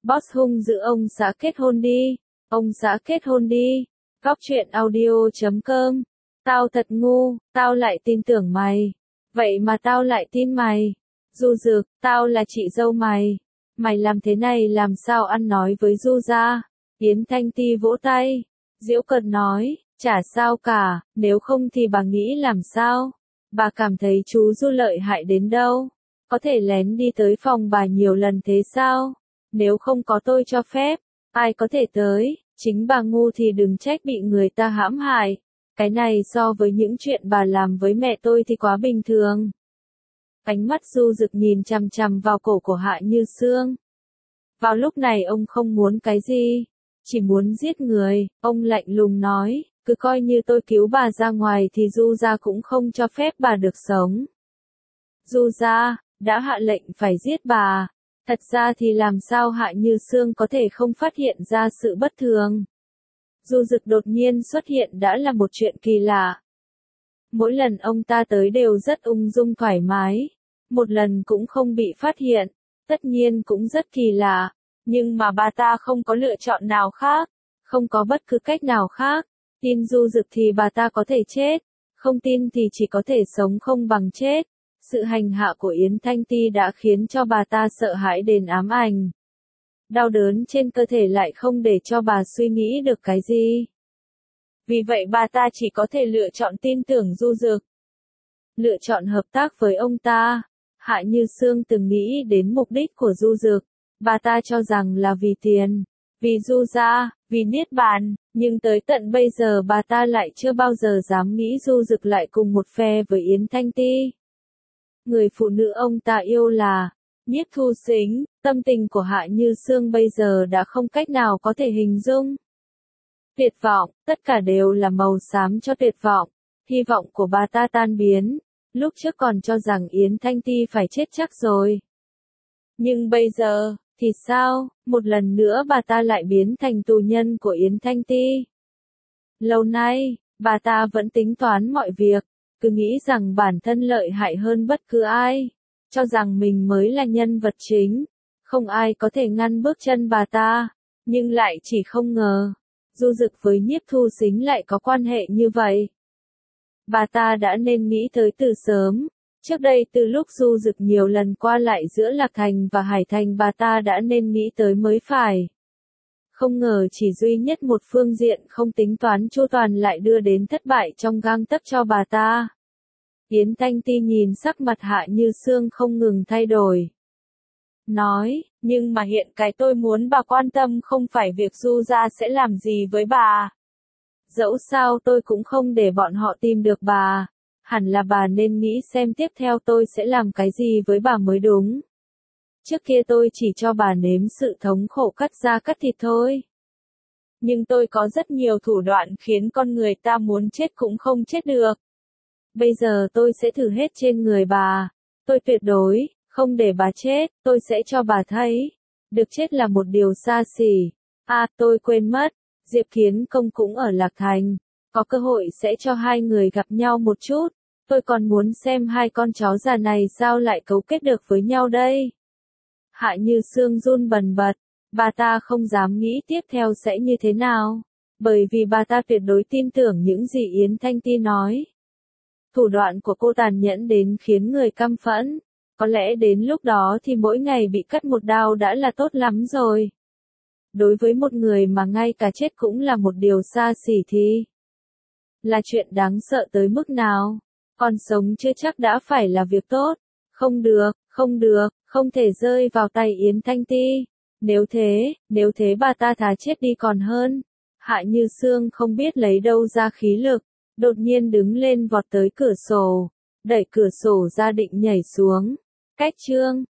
Boss hung dữ ông xã kết hôn đi. Ông xã kết hôn đi. Góc truyện audio.com. Tao thật ngu, tao lại tin tưởng mày. Vậy mà tao lại tin mày. Du Dực, tao là chị dâu mày. Mày làm thế này làm sao ăn nói với Du gia? Yến Thanh Ti vỗ tay. Giễu cợt nói, chả sao cả, nếu không thì bà nghĩ làm sao? Bà cảm thấy chú Du lợi hại đến đâu? Có thể lén đi tới phòng bà nhiều lần thế sao? Nếu không có tôi cho phép, ai có thể tới? Chính bà ngu thì đừng trách bị người ta hãm hại. Cái này so với những chuyện bà làm với mẹ tôi thì quá bình thường. Ánh mắt Du Dực nhìn chằm chằm vào cổ của Hạ Như Sương. Vào lúc này ông không muốn cái gì, chỉ muốn giết người. Ông lạnh lùng nói, cứ coi như tôi cứu bà ra ngoài thì Du gia cũng không cho phép bà được sống. Du gia đã hạ lệnh phải giết bà. Thật ra thì làm sao Hạ Như Sương có thể không phát hiện ra sự bất thường. Du Dực đột nhiên xuất hiện đã là một chuyện kỳ lạ. Mỗi lần ông ta tới đều rất ung dung thoải mái. Một lần cũng không bị phát hiện. Tất nhiên cũng rất kỳ lạ. Nhưng mà bà ta không có lựa chọn nào khác. Không có bất cứ cách nào khác. Tin Du Dực thì bà ta có thể chết. Không tin thì chỉ có thể sống không bằng chết. Sự hành hạ của Yến Thanh Ti đã khiến cho bà ta sợ hãi đến ám ảnh. Đau đớn trên cơ thể lại không để cho bà suy nghĩ được cái gì. Vì vậy bà ta chỉ có thể lựa chọn tin tưởng Du Dực. Lựa chọn hợp tác với ông ta. Hạ Như Sương từng nghĩ đến mục đích của Du Dực. Bà ta cho rằng là vì tiền, vì Du gia, vì niết bàn. Nhưng tới tận bây giờ bà ta lại chưa bao giờ dám nghĩ Du Dực lại cùng một phe với Yến Thanh Ti. Người phụ nữ ông ta yêu là Nhiếp Thu Sính. Tâm tình của Hạ Như Sương bây giờ đã không cách nào có thể hình dung. Tuyệt vọng, tất cả đều là màu xám cho tuyệt vọng. Hy vọng của bà ta tan biến. Lúc trước còn cho rằng Yến Thanh Ti phải chết chắc rồi. Nhưng bây giờ, thì sao? Một lần nữa bà ta lại biến thành tù nhân của Yến Thanh Ti. Lâu nay, bà ta vẫn tính toán mọi việc. Cứ nghĩ rằng bản thân lợi hại hơn bất cứ ai. Cho rằng mình mới là nhân vật chính. Không ai có thể ngăn bước chân bà ta. Nhưng lại chỉ không ngờ. Du Dực với Nhiếp Thu Sính lại có quan hệ như vậy. Bà ta đã nên nghĩ tới từ sớm. Trước đây từ lúc Du Dực nhiều lần qua lại giữa Lạc Thành và Hải Thành bà ta đã nên nghĩ tới mới phải. Không ngờ chỉ duy nhất một phương diện không tính toán chu toàn lại đưa đến thất bại trong gang tấc cho bà ta. Yến Thanh Ti nhìn sắc mặt Hạ Như Sương không ngừng thay đổi. Nói, nhưng mà hiện cái tôi muốn bà quan tâm không phải việc Du gia sẽ làm gì với bà. Dẫu sao tôi cũng không để bọn họ tìm được bà. Hẳn là bà nên nghĩ xem tiếp theo tôi sẽ làm cái gì với bà mới đúng. Trước kia tôi chỉ cho bà nếm sự thống khổ cắt da cắt thịt thôi. Nhưng tôi có rất nhiều thủ đoạn khiến con người ta muốn chết cũng không chết được. Bây giờ tôi sẽ thử hết trên người bà. Tôi tuyệt đối không để bà chết, tôi sẽ cho bà thấy. Được chết là một điều xa xỉ. À, tôi quên mất, Diệp Kiến Công cũng ở Lạc Thành. Có cơ hội sẽ cho hai người gặp nhau một chút. Tôi còn muốn xem hai con chó già này sao lại cấu kết được với nhau đây. Hạ Như Sương run bần bật. Bà ta không dám nghĩ tiếp theo sẽ như thế nào. Bởi vì bà ta tuyệt đối tin tưởng những gì Yến Thanh Ti nói. Thủ đoạn của cô tàn nhẫn đến khiến người căm phẫn. Có lẽ đến lúc đó thì mỗi ngày bị cắt một đao đã là tốt lắm rồi. Đối với một người mà ngay cả chết cũng là một điều xa xỉ thì là chuyện đáng sợ tới mức nào. Còn sống chưa chắc đã phải là việc tốt. Không được, không thể rơi vào tay Yến Thanh Ti. Nếu thế bà ta thà chết đi còn hơn. Hạ Như Sương không biết lấy đâu ra khí lực. Đột nhiên đứng lên vọt tới cửa sổ. Đẩy cửa sổ ra định nhảy xuống. Cách chương